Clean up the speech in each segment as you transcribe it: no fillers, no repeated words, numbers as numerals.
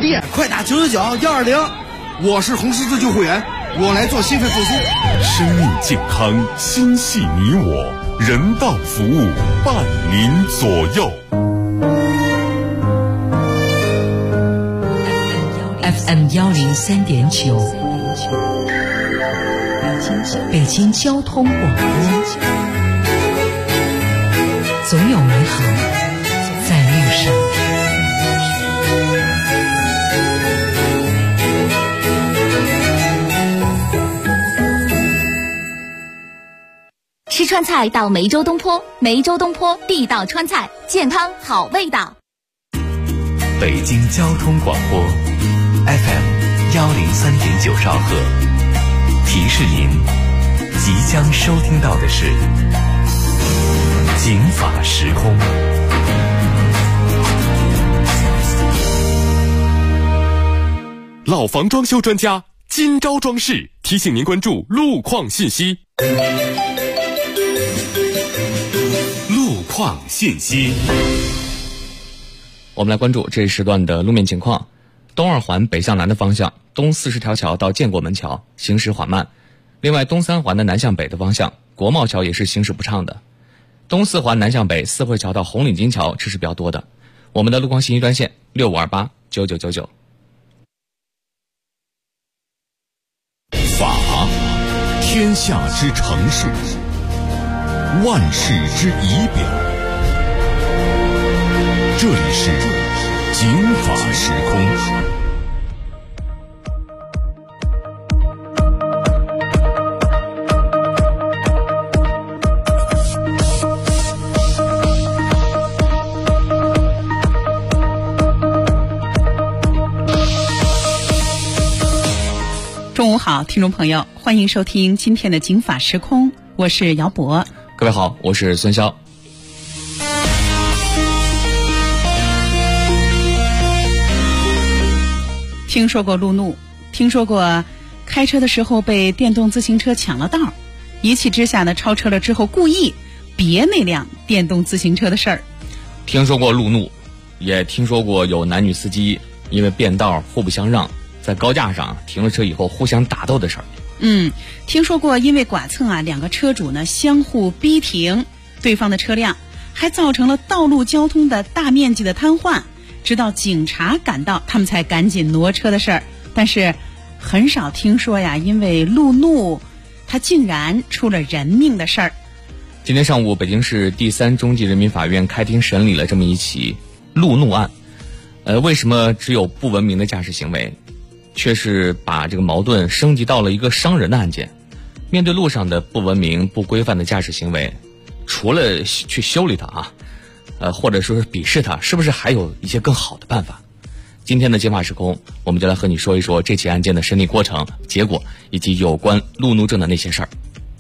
病，快打999-120。我是红十字救护员，我来做心肺复苏。 生命健康，心系你我，人道服务伴您左右。 FM 103.9，北京交通广播，总有美好在路上。 吃川菜到梅州东坡，梅州东坡地道川菜，健康好味道。 北京交通广播 FM 103.9兆赫，提示您即将收听到的是警法时空。 老房装修专家金招装饰提醒您关注路况信息。路况信息， 我们来关注这一时段的路面情况。东二环北向南的方向，东40条桥到建国门桥行驶缓慢。另外，东3环的南向北的方向，国贸桥也是行驶不畅的。东4环南向北，四惠桥到红领巾桥车是比较多的。我们的路况信息专线65289999。 法，天下之常事，万事之仪表。这里是警法时空。 中午好，听众朋友，欢迎收听今天的警法时空，我是姚博。 各位好，我是孙潇。 听说过路怒，听说过开车的时候被电动自行车抢了道，一气之下呢超车了之后故意别那辆电动自行车的事儿。 听说过路怒，也听说过有男女司机因为变道互不相让，在高架上停了车以后互相打斗的事儿。 听说过因为剐蹭两个车主呢相互逼停对方的车辆，还造成了道路交通的大面积的瘫痪，直到警察赶到他们才赶紧挪车的事儿。但是很少听说因为路怒他竟然出了人命的事儿。 今天上午，北京市第3中级人民法院开庭审理了这么一起路怒案。为什么只有不文明的驾驶行为，却是把这个矛盾升级到了一个伤人的案件？面对路上的不文明、不规范的驾驶行为，除了去修理它或者说是鄙视它，是不是还有一些更好的办法？今天的警法时空，我们就来和你说一说这起案件的审理过程、结果以及有关路怒症的那些事儿。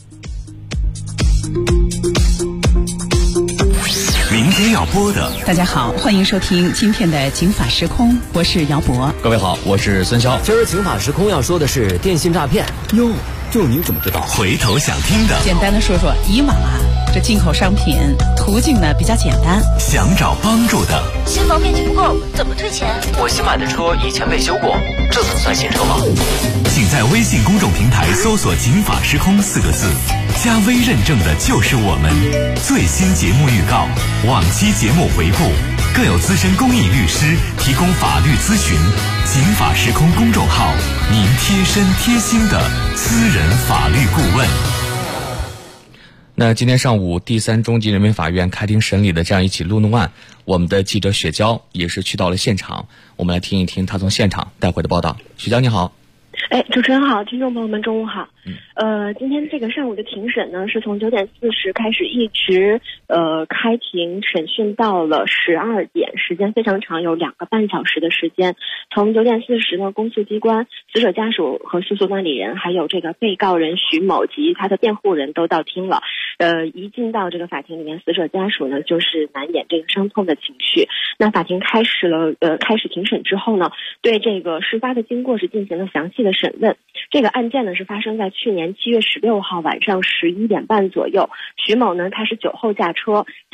明天要播的， 大家好，欢迎收听今天的警法时空，我是姚博。 各位好，我是孙潇。 今儿警法时空要说的是电信诈骗。 哟，这您怎么知道？回头想听的， 简单的说说以往这进口商品途径呢比较简单， 想找帮助的， 新房面积不够怎么退钱？ 我新买的车以前被修过，这怎么算新车吗？ 请在微信公众平台搜索警法时空4个字，加微认证的就是我们。最新节目预告，往期节目回顾，更有资深公益律师提供法律咨询。警法时空公众号，您贴身贴心的私人法律顾问。 那今天上午第3中级人民法院开庭审理的这样一起路怒案，我们的记者雪娇也是去到了现场，我们来听一听她从现场带回的报道。雪娇你好。 主持人好，听众朋友们中午好。今天这个上午的庭审呢，是从9点40开始，一直开庭审讯到了12点，时间非常长，有2个半小时的时间。从9点40呢，公诉机关、死者家属和诉讼办理人，还有这个被告人徐某及他的辩护人都到庭了。一进到这个法庭里面，死者家属呢就是难掩这个伤痛的情绪。那法庭开始庭审之后呢，对这个事发的经过是进行了详细的审问。这个案件呢是发生在去年7月16号晚上11点半左右。徐某呢他是酒后驾车，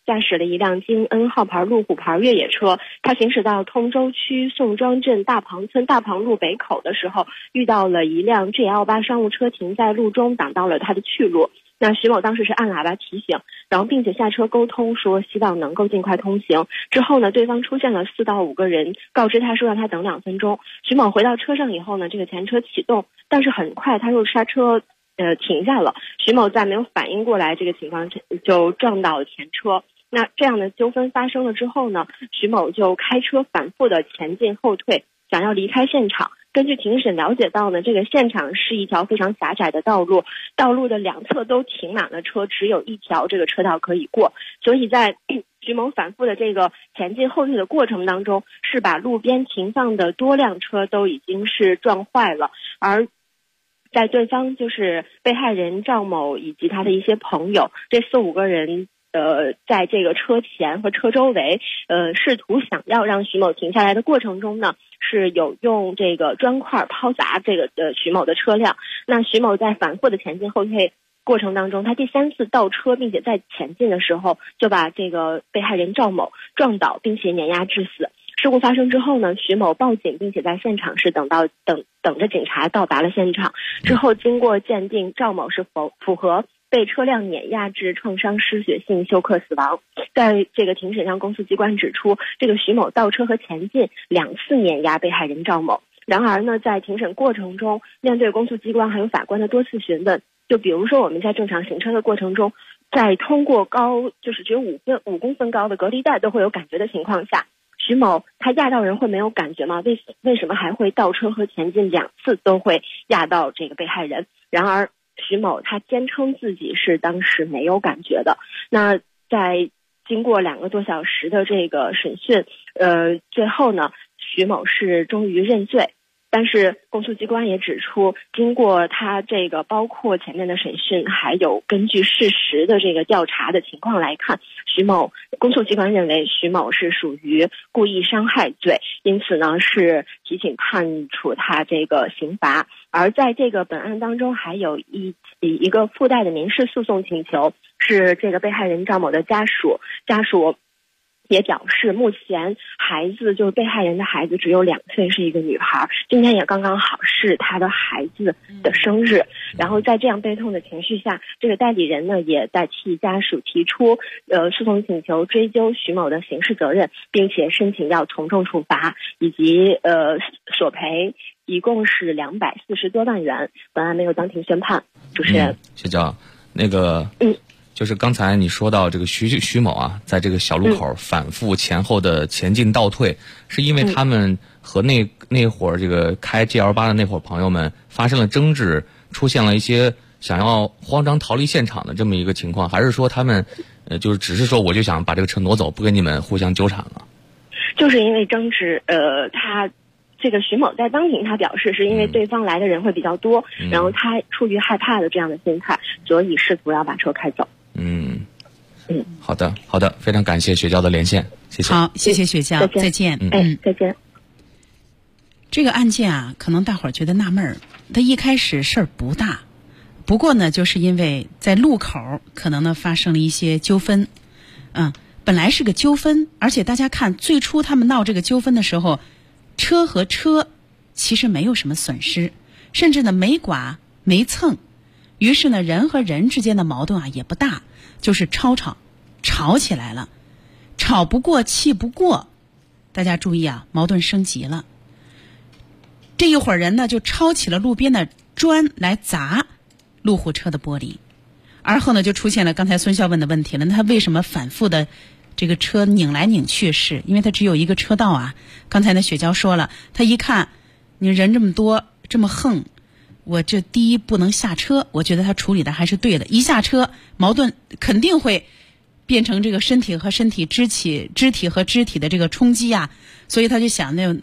驾驶了一辆京 N 号牌路虎牌越野车，他行驶到通州区宋庄镇大庞村大庞路北口的时候，遇到了一辆 GL8 商务车停在路中，挡到了他的去路。那徐某当时是按喇叭提醒，然后并且下车沟通，说希望能够尽快通行。之后呢，对方出现了4到5个人，告知他说让他等2分钟。徐某回到车上以后呢，这个前车启动，但是很快他又刹车停下了。徐某在没有反应过来这个情况就撞到了前车。那这样的纠纷发生了之后呢，徐某就开车反复的前进后退，想要离开现场。根据庭审了解到呢，这个现场是一条非常狭窄的道路，道路的两侧都停满了车，只有一条这个车道可以过，所以在徐某反复的这个前进后退的过程当中，是把路边停放的多辆车都已经是撞坏了。而在对方就是被害人赵某以及他的一些朋友，这4、5个人在这个车前和车周围试图想要让徐某停下来的过程中呢，是有用这个砖块抛砸这个徐某的车辆。那徐某在反复的前进后退过程当中，他第3次倒车并且在前进的时候，就把这个被害人赵某撞倒并且碾压致死。事故发生之后呢，徐某报警，并且在现场是等着警察到达了现场。之后经过鉴定，赵某是符合被车辆碾压致创伤失血性休克死亡。在这个庭审上，公诉机关指出，这个徐某倒车和前进2次碾压被害人赵某。然而呢，在庭审过程中，面对公诉机关还有法官的多次询问，就比如说我们在正常行车的过程中，在通过就是只有5公分高的隔离带都会有感觉的情况下，徐某他压到人会没有感觉吗？为什么还会倒车和前进2次都会压到这个被害人？然而徐某他坚称自己是当时没有感觉的。那在经过2个多小时的这个审讯，最后呢，徐某是终于认罪。但是公诉机关也指出，经过他这个包括前面的审讯，还有根据事实的这个调查的情况来看，公诉机关认为徐某是属于故意伤害罪，因此呢是提请判处他这个刑罚。而在这个本案当中，还有一个附带的民事诉讼请求，是这个被害人赵某的家属也表示，目前孩子就是被害人的孩子只有2岁，是一个女孩，今天也刚刚好是她的孩子的生日。然后在这样悲痛的情绪下，这个代理人呢也在替家属提出诉讼请求，追究徐某的刑事责任，并且申请要从重处罚以及索赔，一共是240多万元。本案没有当庭宣判。主持人， 学长，那个就是刚才你说到这个徐某啊，在这个小路口反复前后的前进倒退，是因为他们和那会儿这个开 GL8 的那伙朋友们发生了争执，出现了一些想要慌张逃离现场的这么一个情况，还是说他们就是只是说我就想把这个车挪走，不跟你们互相纠缠了？ 就是因为争执，他这个徐某在当庭他表示是因为对方来的人会比较多，然后他出于害怕的这样的心态，所以试图要把车开走。好的，非常感谢雪娇的连线，谢谢。 好，谢谢雪娇，再见。 再见。 这个案件啊，可能大伙儿觉得纳闷儿，它一开始事儿不大，不过呢，就是因为在路口可能呢发生了一些纠纷，本来是个纠纷，而且大家看最初他们闹这个纠纷的时候，车和车其实没有什么损失，甚至呢没剐没蹭，于是呢人和人之间的矛盾啊也不大，就是吵起来了，吵不过气不过，大家注意啊，矛盾升级了。这一伙人呢就抄起了路边的砖来砸路虎车的玻璃，而后呢就出现了刚才孙笑问的问题了，那他为什么反复的这个车拧来拧去？是因为他只有一个车道啊。刚才呢雪娇说了，他一看你人这么多这么横，我这第一不能下车，我觉得他处理的还是对的，一下车矛盾肯定会变成这个身体和身体肢体和肢体的这个冲击啊，所以他就想那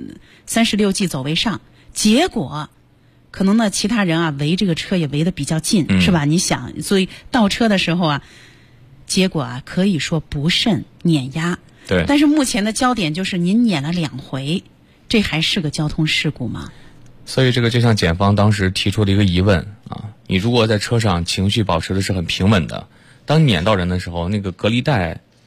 36计走为上，结果可能呢其他人啊围这个车也围得比较近，是吧？你想，所以倒车的时候啊，结果啊可以说不慎碾压。 对。 但是目前的焦点就是您碾了2回，这还是个交通事故吗？ 所以这个就像检方当时提出的一个疑问啊，你如果在车上情绪保持的是很平稳的，当碾到人的时候，那个隔离带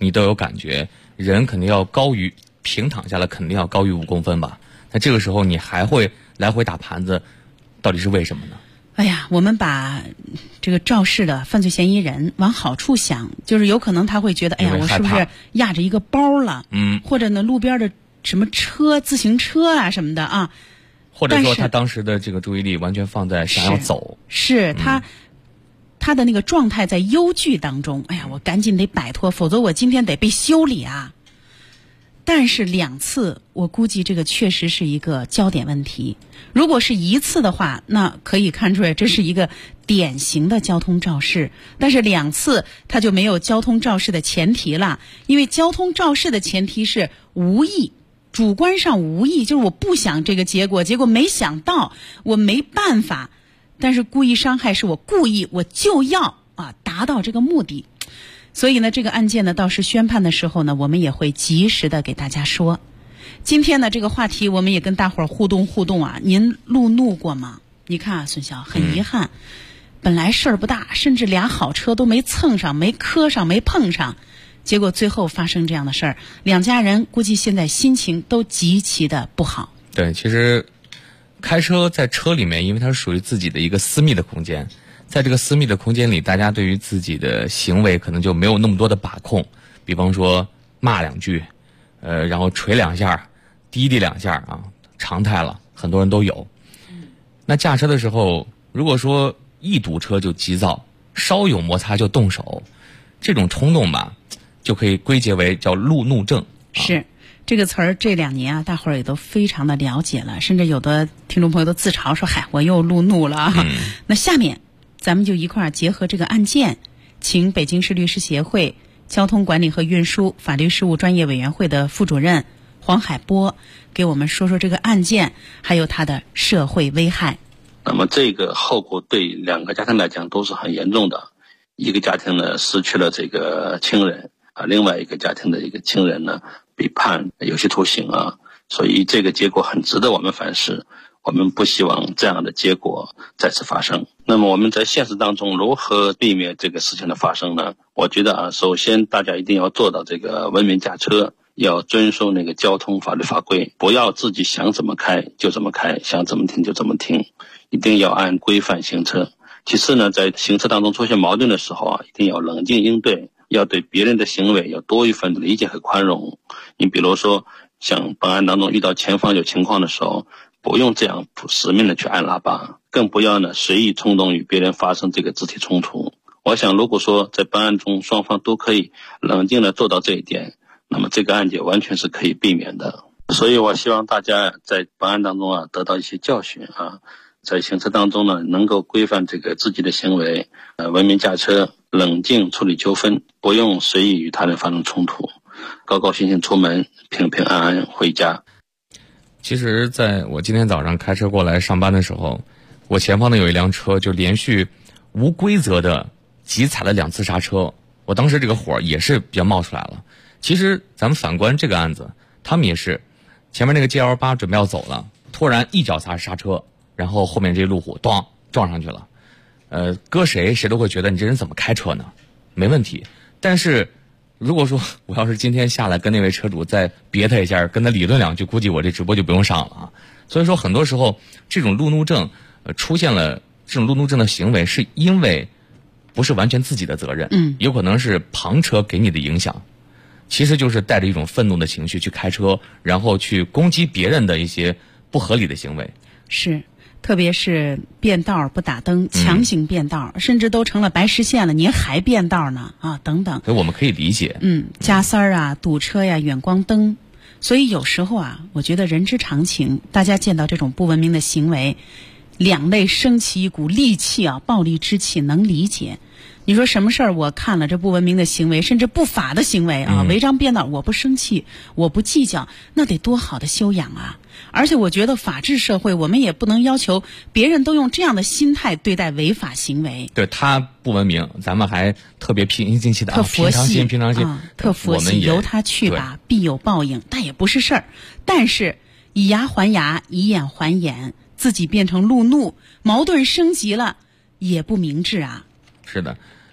你都有感觉，人肯定要高于平躺下来，肯定要高于5公分吧？那这个时候你还会来回打盘子，到底是为什么呢？ 哎呀，我们把这个肇事的犯罪嫌疑人往好处想，就是有可能他会觉得，哎呀，我是不是压着一个包了？或者呢，路边的什么车、自行车啊什么的啊。 或者说他当时的这个注意力完全放在想要走， 是他的那个状态在忧惧当中。哎呀，我赶紧得摆脱，否则我今天得被修理啊。但是2次，我估计这个确实是一个焦点问题。如果是1次的话，那可以看出来这是一个典型的交通肇事。但是2次，它就没有交通肇事的前提了，因为交通肇事的前提是无意。主观上无意，就是我不想这个结果没想到，我没办法。但是故意伤害是我故意，我就要达到这个目的。所以呢，这个案件呢，到时宣判的时候呢，我们也会及时的给大家说。今天呢，这个话题我们也跟大伙儿互动啊。您路怒过吗？你看啊，孙晓，很遗憾，本来事儿不大，甚至俩好车都没蹭上、没磕上、没碰上。结果最后发生这样的事儿，2家人估计现在心情都极其的不好。 对，其实开车在车里面，因为它是属于自己的一个私密的空间，在这个私密的空间里，大家对于自己的行为可能就没有那么多的把控。比方说骂2句，然后捶2下，滴2下啊，常态了，很多人都有。那驾车的时候，如果说一堵车就急躁，稍有摩擦就动手，这种冲动吧，就可以归结为叫路怒症。 是这个词儿，这2年啊，大伙儿也都非常的了解了，甚至有的听众朋友都自嘲说：“嗨，我又路怒了。”那下面咱们就一块儿结合这个案件，请北京市律师协会交通管理和运输法律事务专业委员会的副主任黄海波给我们说说这个案件还有它的社会危害。 那么这个后果对2个家庭来讲都是很严重的。一个家庭呢失去了这个亲人啊，另外一个家庭的一个亲人呢被判有期徒刑啊，所以这个结果很值得我们反思。我们不希望这样的结果再次发生。那么我们在现实当中如何避免这个事情的发生呢？我觉得啊，首先大家一定要做到这个文明驾车，要遵守那个交通法律法规，不要自己想怎么开就怎么开，想怎么停就怎么停，一定要按规范行车。其次呢，在行车当中出现矛盾的时候啊，一定要冷静应对，要对别人的行为要多一份理解和宽容。你比如说像本案当中遇到前方有情况的时候，不用这样死命的去按喇叭，更不要呢随意冲动与别人发生这个肢体冲突。我想如果说在本案中双方都可以冷静的做到这一点，那么这个案件完全是可以避免的。所以我希望大家在本案当中啊得到一些教训啊，在行车当中呢能够规范这个自己的行为，文明驾车，冷静处理纠纷，不用随意与他人发生冲突，高高兴兴出门，平平安安回家。 其实在我今天早上开车过来上班的时候，我前方的有一辆车就连续无规则的急踩了2次刹车，我当时这个火也是比较冒出来了。其实咱们反观这个案子，他们也是前面那个 GL8 准备要走了，突然一脚刹车，然后后面这路虎咣撞上去了。搁谁都会觉得你这人怎么开车呢？没问题。但是如果说我要是今天下来跟那位车主再别他一下，跟他理论2句，估计我这直播就不用上了啊。所以说很多时候这种路怒症出现了，这种路怒症的行为是因为不是完全自己的责任，有可能是旁车给你的影响，其实就是带着一种愤怒的情绪去开车，然后去攻击别人的一些不合理的行为。是，特别是变道不打灯，强行变道，甚至都成了白实线了，您还变道呢啊，等等。所以我们可以理解，加塞儿啊，堵车呀，远光灯。所以有时候啊，我觉得人之常情，大家见到这种不文明的行为，两肋升起一股戾气啊，暴戾之气，能理解。你说什么事儿我看了这不文明的行为，甚至不法的行为啊，违章变道，我不生气，我不计较，那得多好的修养啊！而且我觉得法治社会，我们也不能要求别人都用这样的心态对待违法行为。对，他不文明，咱们还特别平心气的，特佛系，平常心，特佛系，由他去吧，必有报应，但也不是事儿。但是以牙还牙，以眼还眼，自己变成路怒，矛盾升级了，也不明智啊。是的，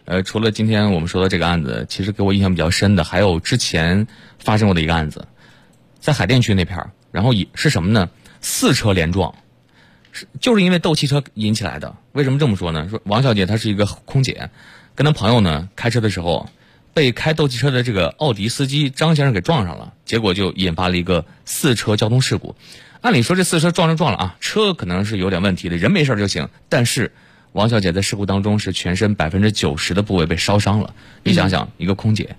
除了今天我们说的这个案子，其实给我印象比较深的还有之前发生过的一个案子，在海淀区那片，然后是什么呢？4车连撞，就是因为斗汽车引起来的。为什么这么说呢？说王小姐她是一个空姐，跟她朋友呢开车的时候，被开斗汽车的这个奥迪司机张先生给撞上了，结果就引发了一个4车交通事故。按理说这4车撞了啊，车可能是有点问题的，人没事就行，但是王小姐在事故当中是全身90%的部位被烧伤了。你想想，一个空姐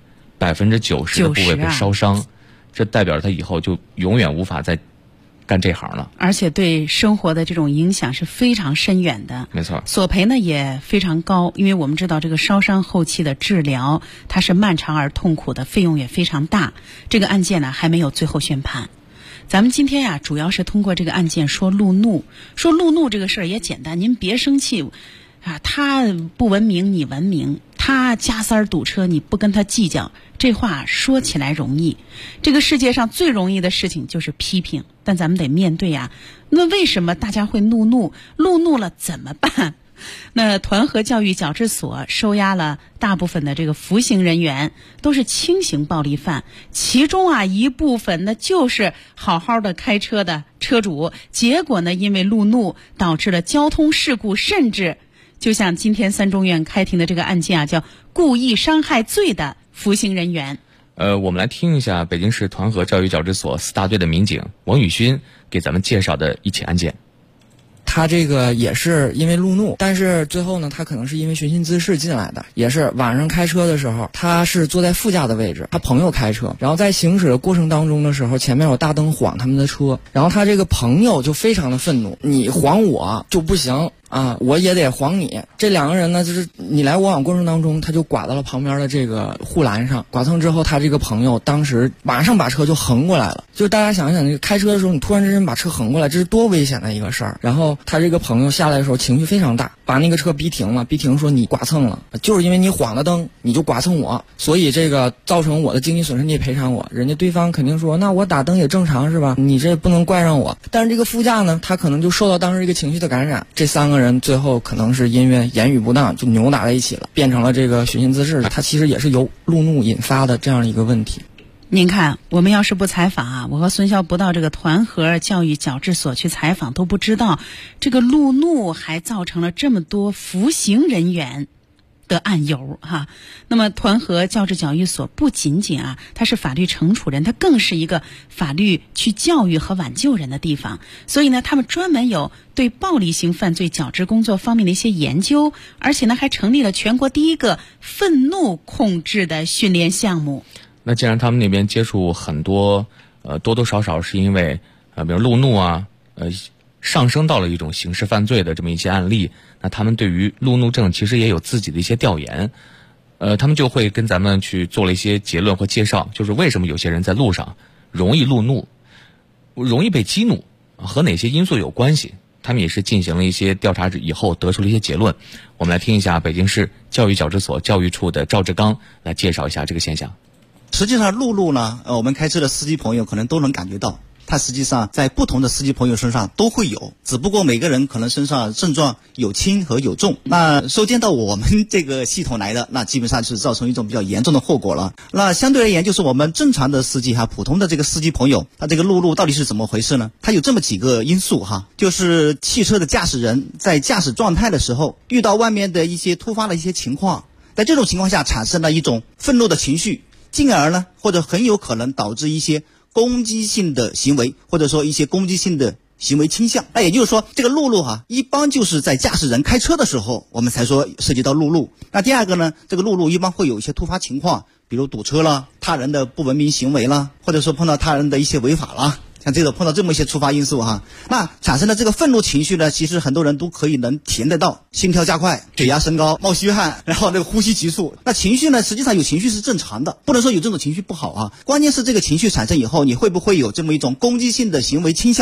90%的部位被烧伤，这代表着她以后就永远无法再干这行了， 而且对生活的这种影响是非常深远的。 没错， 索赔呢也非常高，因为我们知道这个烧伤后期的治疗它是漫长而痛苦的，费用也非常大。这个案件呢还没有最后宣判。咱们今天呀，主要是通过这个案件说路怒这个事儿也简单，您别生气啊，他不文明你文明，他加塞堵车你不跟他计较，这话说起来容易，这个世界上最容易的事情就是批评，但咱们得面对呀。那为什么大家会路怒了怎么办？那团河教育矫治所收押了大部分的这个服刑人员，都是轻型暴力犯，其中啊一部分呢就是好好的开车的车主，结果呢因为路怒导致了交通事故，甚至就像今天3中院开庭的这个案件啊，叫故意伤害罪的服刑人员。 我们来听一下北京市团河教育矫治所4大队的民警王宇勋给咱们介绍的一起案件。 他这个也是因为路怒，但是最后呢，他可能是因为寻衅滋事进来的，也是晚上开车的时候，他是坐在副驾的位置，他朋友开车，然后在行驶的过程当中的时候，前面有大灯晃他们的车，然后他这个朋友就非常的愤怒，你晃我就不行啊，我也得晃你。这2个人呢，就是你来我往过程当中，他就刮到了旁边的这个护栏上，刮蹭之后，他这个朋友当时马上把车就横过来了。就是大家想一想，那个开车的时候，你突然之间把车横过来，这是多危险的一个事儿。然后他这个朋友下来的时候情绪非常大，把那个车逼停了，逼停说你刮蹭了，就是因为你晃了灯，你就刮蹭我，所以这个造成我的经济损失，你也赔偿我。人家对方肯定说，那我打灯也正常是吧？你这不能怪上我。但是这个副驾呢，他可能就受到当时一个情绪的感染，这3个人最后可能是因为言语不当就扭打在一起了，变成了这个寻衅滋事。他其实也是由路怒引发的这样一个问题。 您看，我们要是不采访啊，我和孙潇不到这个团河教育矫治所去采访，都不知道这个路怒还造成了这么多服刑人员的案由哈。那么团河教治矫育所不仅仅啊，它是法律惩处人，它更是一个法律去教育和挽救人的地方。所以呢，他们专门有对暴力性犯罪矫治工作方面的一些研究，而且呢还成立了全国第一个愤怒控制的训练项目。 那既然他们那边接触很多，多多少少是因为比如路怒啊，上升到了一种刑事犯罪的这么一些案例，那他们对于路怒症其实也有自己的一些调研，他们就会跟咱们去做了一些结论或介绍，就是为什么有些人在路上容易路怒，容易被激怒，和哪些因素有关系。他们也是进行了一些调查以后得出了一些结论。我们来听一下北京市教育矫治所教育处的赵志刚来介绍一下这个现象。 实际上路怒呢，我们开车的司机朋友可能都能感觉到，它实际上在不同的司机朋友身上都会有，只不过每个人可能身上症状有轻和有重。那收件到我们这个系统来的，那基本上就是造成一种比较严重的后果了。那相对而言，就是我们正常的司机哈，普通的这个司机朋友，他这个路怒到底是怎么回事呢？他有这么几个因素哈，就是汽车的驾驶人在驾驶状态的时候，遇到外面的一些突发的一些情况，在这种情况下产生了一种愤怒的情绪，进而呢，或者很有可能导致一些攻击性的行为，或者说一些攻击性的行为倾向。那也就是说，这个路怒哈，一般就是在驾驶人开车的时候，我们才说涉及到路怒。那第二个呢，这个路怒一般会有一些突发情况，比如堵车啦、他人的不文明行为啦，或者说碰到他人的一些违法啦，像这种碰到这么一些触发因素哈，那产生的这个愤怒情绪呢，其实很多人都可以能体验得到，心跳加快，血压升高，冒虚汗，然后那个呼吸急促。那情绪呢，实际上有情绪是正常的，不能说有这种情绪不好啊。关键是这个情绪产生以后，你会不会有这么一种攻击性的行为倾向，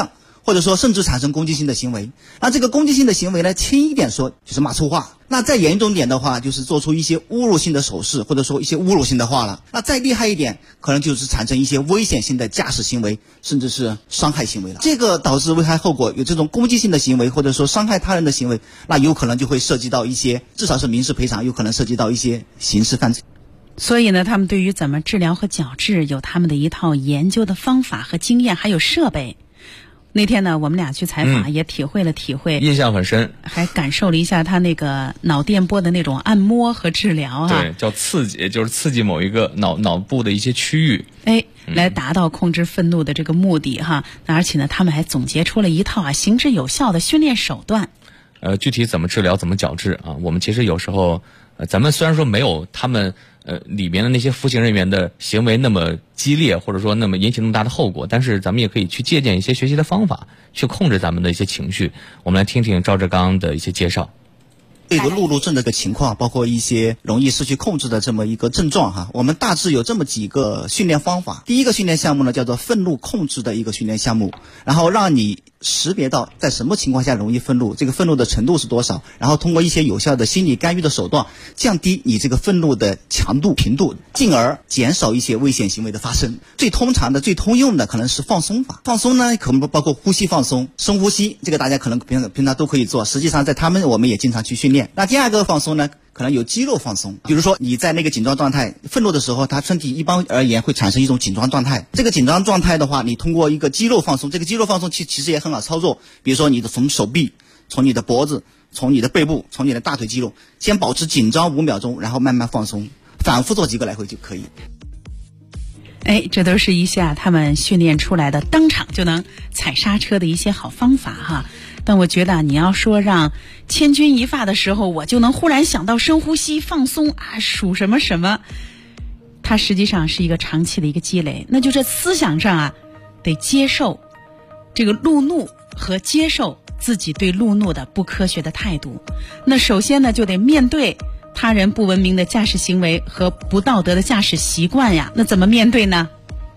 或者说甚至产生攻击性的行为。那这个攻击性的行为呢，轻一点说就是骂粗话，那再严重点的话就是做出一些侮辱性的手势，或者说一些侮辱性的话了。那再厉害一点，可能就是产生一些危险性的驾驶行为，甚至是伤害行为了。这个导致危害后果有这种攻击性的行为，或者说伤害他人的行为，那有可能就会涉及到一些至少是民事赔偿，有可能涉及到一些刑事犯罪。 所以呢，他们对于怎么治疗和矫治有他们的一套研究的方法和经验，还有设备。那天呢，我们俩去采访，也体会， 印象很深， 还感受了一下他那个脑电波的那种按摩和治疗啊。 对，叫刺激，就是刺激某一个脑部的一些区域， 来达到控制愤怒的这个目的哈。那而且呢，他们还总结出了一套行之有效的训练手段。 具体怎么治疗，怎么矫治啊？我们其实有时候，咱们虽然说没有他们里面的那些服刑人员的行为那么激烈，或者说那么引起那么大的后果，但是咱们也可以去借鉴一些学习的方法，去控制咱们的一些情绪。我们来听听赵志刚的一些介绍。 这个路怒症的个情况，包括一些容易失去控制的这么一个症状哈，我们大致有这么几个训练方法。第一个训练项目呢，叫做愤怒控制的一个训练项目，然后让你识别到在什么情况下容易愤怒，这个愤怒的程度是多少，然后通过一些有效的心理干预的手段，降低你这个愤怒的强度频度，进而减少一些危险行为的发生。最通常的、最通用的可能是放松法。放松呢，可能包括呼吸放松、深呼吸，这个大家可能平常都可以做。实际上在我们也经常去训练。那第二个放松呢，可能有肌肉放松。比如说你在那个紧张状态、愤怒的时候，他身体一般而言会产生一种紧张状态。这个紧张状态的话，你通过一个肌肉放松，这个肌肉放松其实也很好操作。比如说你的从手臂、从你的脖子、从你的背部、从你的大腿肌肉，先保持紧张5秒钟，然后慢慢放松，反复做几个来回就可以。 这都是一下他们训练出来的当场就能踩刹车的一些好方法哈。但我觉得你要说让千钧一发的时候，我就能忽然想到深呼吸放松啊，数什么什么，它实际上是一个长期的一个积累。那就这思想上啊，得接受这个路怒和接受自己对路怒的不科学的态度。那首先呢，就得面对他人不文明的驾驶行为和不道德的驾驶习惯呀。那怎么面对呢？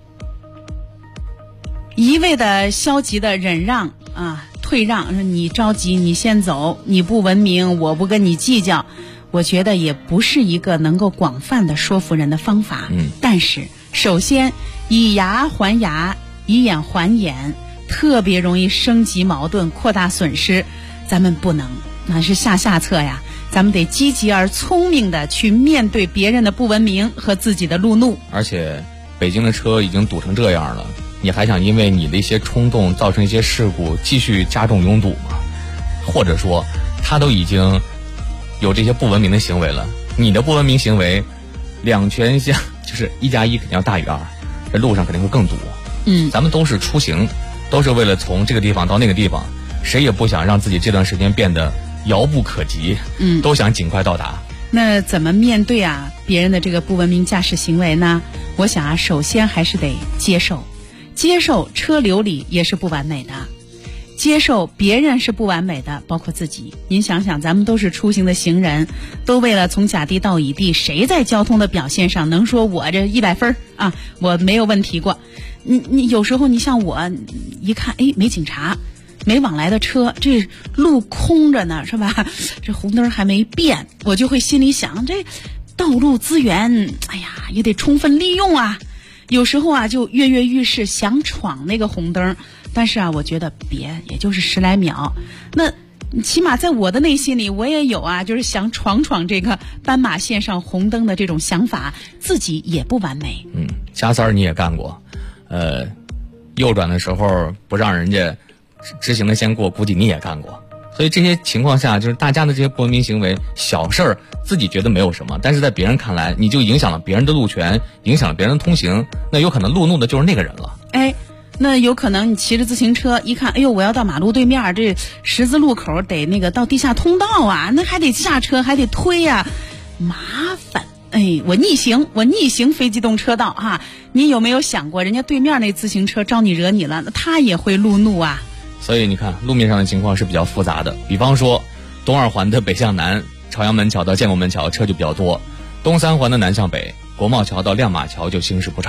一味的消极的忍让啊，退让，你着急你先走，你不文明我不跟你计较，我觉得也不是一个能够广泛的说服人的方法。但是首先以牙还牙，以眼还眼，特别容易升级矛盾，扩大损失。咱们不能，那是下策呀。咱们得积极而聪明的去面对别人的不文明和自己的路怒。 而且北京的车已经堵成这样了，你还想因为你的一些冲动造成一些事故继续加重拥堵吗？或者说他都已经有这些不文明的行为了，你的不文明行为两全相，就是1+1肯定要大于2，这路上肯定会更堵。咱们都是出行，都是为了从这个地方到那个地方，谁也不想让自己这段时间变得遥不可及，都想尽快到达。 那怎么面对啊别人的这个不文明驾驶行为呢？我想啊，首先还是得接受车流里也是不完美的，接受别人是不完美的，包括自己。您想想，咱们都是出行的行人，都为了从甲地到乙地，谁在交通的表现上能说我这100分啊，我没有问题过？你有时候你像我一看，没警察，没往来的车，这路空着呢，是吧？这红灯还没变，我就会心里想，这道路资源，也得充分利用啊。有时候啊，就跃跃欲试，想闯那个红灯，但是啊，我觉得也就是10来秒。那起码在我的内心里，我也有啊，就是想闯这个斑马线上红灯的这种想法，自己也不完美。 加塞儿你也干过，右转的时候不让人家直行的先过，估计你也干过。所以这些情况下，就是大家的这些不文明行为，小事儿自己觉得没有什么，但是在别人看来，你就影响了别人的路权，影响了别人的通行，那有可能路怒的就是那个人了。 那有可能你骑着自行车一看，我要到马路对面，这十字路口得那个到地下通道啊，那还得下车，还得推啊，麻烦。我逆行非机动车道哈，你有没有想过，人家对面那自行车招你惹你了，那他也会路怒啊。 所以你看，路面上的情况是比较复杂的。比方说，东2环的北向南，朝阳门桥到建国门桥车就比较多；东3环的南向北，国贸桥到亮马桥就行驶不畅。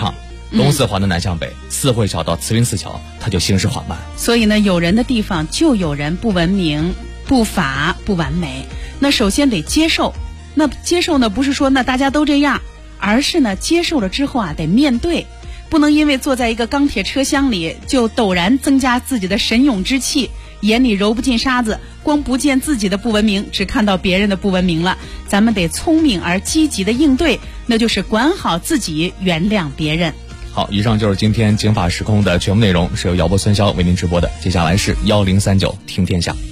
东四环的南向北，四惠桥到慈云寺桥，它就行驶缓慢。 所以呢，有人的地方就有人不文明、不法、不完美。那首先得接受，那接受呢，不是说那大家都这样，而是呢，接受了之后啊，得面对。不能因为坐在一个钢铁车厢里，就陡然增加自己的神勇之气，眼里揉不进沙子，光不见自己的不文明，只看到别人的不文明了。咱们得聪明而积极的应对，那就是管好自己，原谅别人。 好，以上就是今天警法时空的全部内容，是由姚波、孙潇为您直播的。接下来是1039听天下。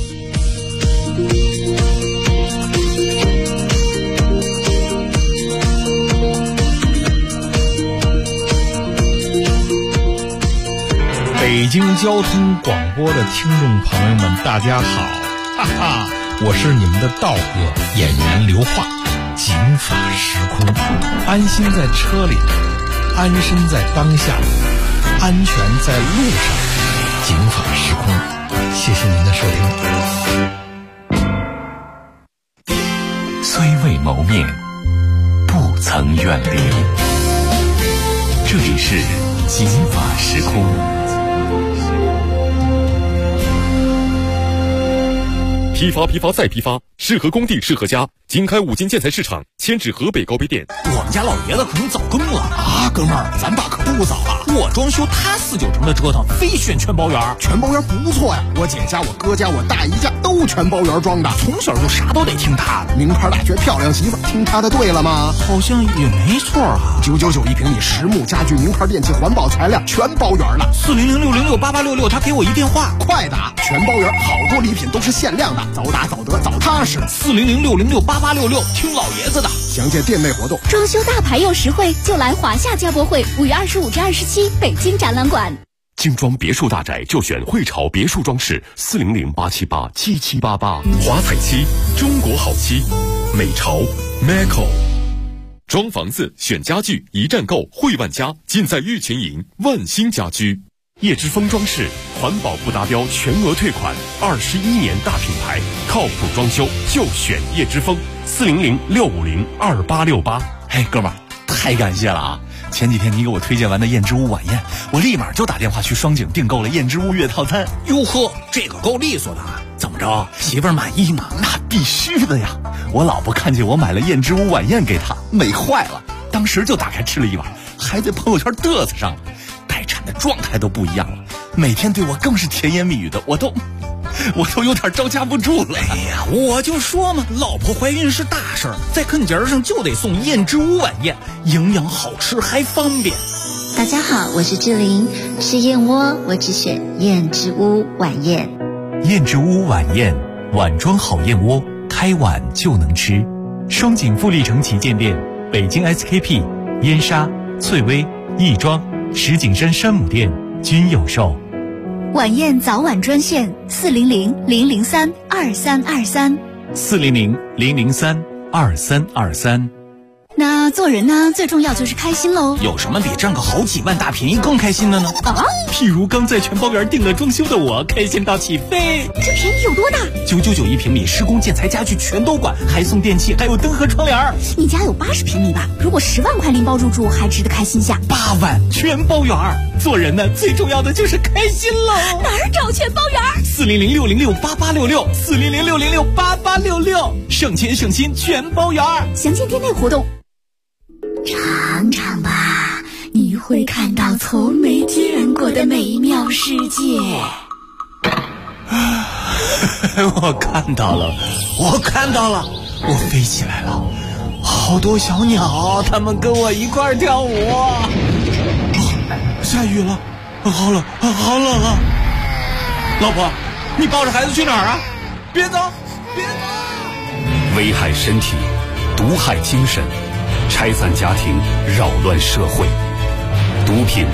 北京交通广播的听众朋友们，大家好，哈哈，我是你们的道哥演员刘化。警法时空，安心在车里，安身在当下，安全在路上。警法时空，谢谢您的收听。虽未谋面，不曾远离。这里是警法时空。 批发再批发，适合工地适合家。经开5金建材市场，迁至河北高碑店。 我们家老爷子可能早更了啊，哥们儿，咱爸可不早啊。我装修，他4、9成的折腾，非选全包圆。 全包圆不错呀，我姐家、我哥家、我大姨家都全包圆装的， 从小就啥都得听他的。 名牌大学漂亮媳妇，听他的对了吗？ 好像也没错啊。 999一平米，实木家具、名牌电器、环保材料，全包圆了。 400606866，他给我一电话， 快打！全包圆，好多礼品都是限量的，早打早得早踏实。 400606866，听老爷子的。 详见店内活动。 装修大牌又实惠，就来华夏家博会5月25至27北京展览馆。 精装别墅大宅就选汇潮别墅装饰，400-878-7788。华彩漆，中国好漆，美潮 Maco。装房子选家具，一站购汇万家，尽在玉泉营万兴家居。叶之峰装饰，环保不达标全额退款，21年大品牌，靠谱装修就选叶之峰，400-650-2868。 嘿，哥们儿，太感谢了啊！前几天你给我推荐完的燕之屋晚宴，我立马就打电话去双井订购了燕之屋月套餐。哟呵，这个够利索的啊！怎么着，媳妇儿满意吗？那必须的呀！我老婆看见我买了燕之屋晚宴给她，美坏了，当时就打开吃了一碗，还在朋友圈嘚瑟上了。待产的状态都不一样了，每天对我更是甜言蜜语的，我都有点招架不住了。哎呀，我就说嘛，老婆怀孕是大事儿，在跟节上就得送燕之屋晚宴，营养好吃还方便。 大家好，我是志玲，吃燕窝我只选燕之屋晚宴。 燕之屋晚宴，碗装好燕窝，开碗就能吃。双井富力城旗舰店，北京 SKP、燕莎、翠微、亦庄、石景山山姆店均有售。 晚宴早晚专线400-003-2323。 400-003-2323。 那做人呢，最重要就是开心喽。 有什么比占个好几万大便宜更开心的呢？ 啊， 譬如刚在全包圆订了装修的我，开心到起飞。 这便宜有多大 ？999一平米，施工建材家具全都管，还送电器，还有灯和窗帘。 你家有80平米吧？如果10万块拎包入住，还值得开心下。 8万全包圆。做人呢，最重要的就是开心喽。 哪儿找全包圆 ？400-606-8866 400-606-8866，省钱省心全包圆。 详见店内活动。尝尝吧，你会看到从没见过的美妙世界。 我看到了，我飞起来了，好多小鸟，它们跟我一块儿跳舞。下雨了，好冷啊！老婆，你抱着孩子去哪儿啊？别走！ 危害身体，毒害精神，拆散家庭，扰乱社会，毒品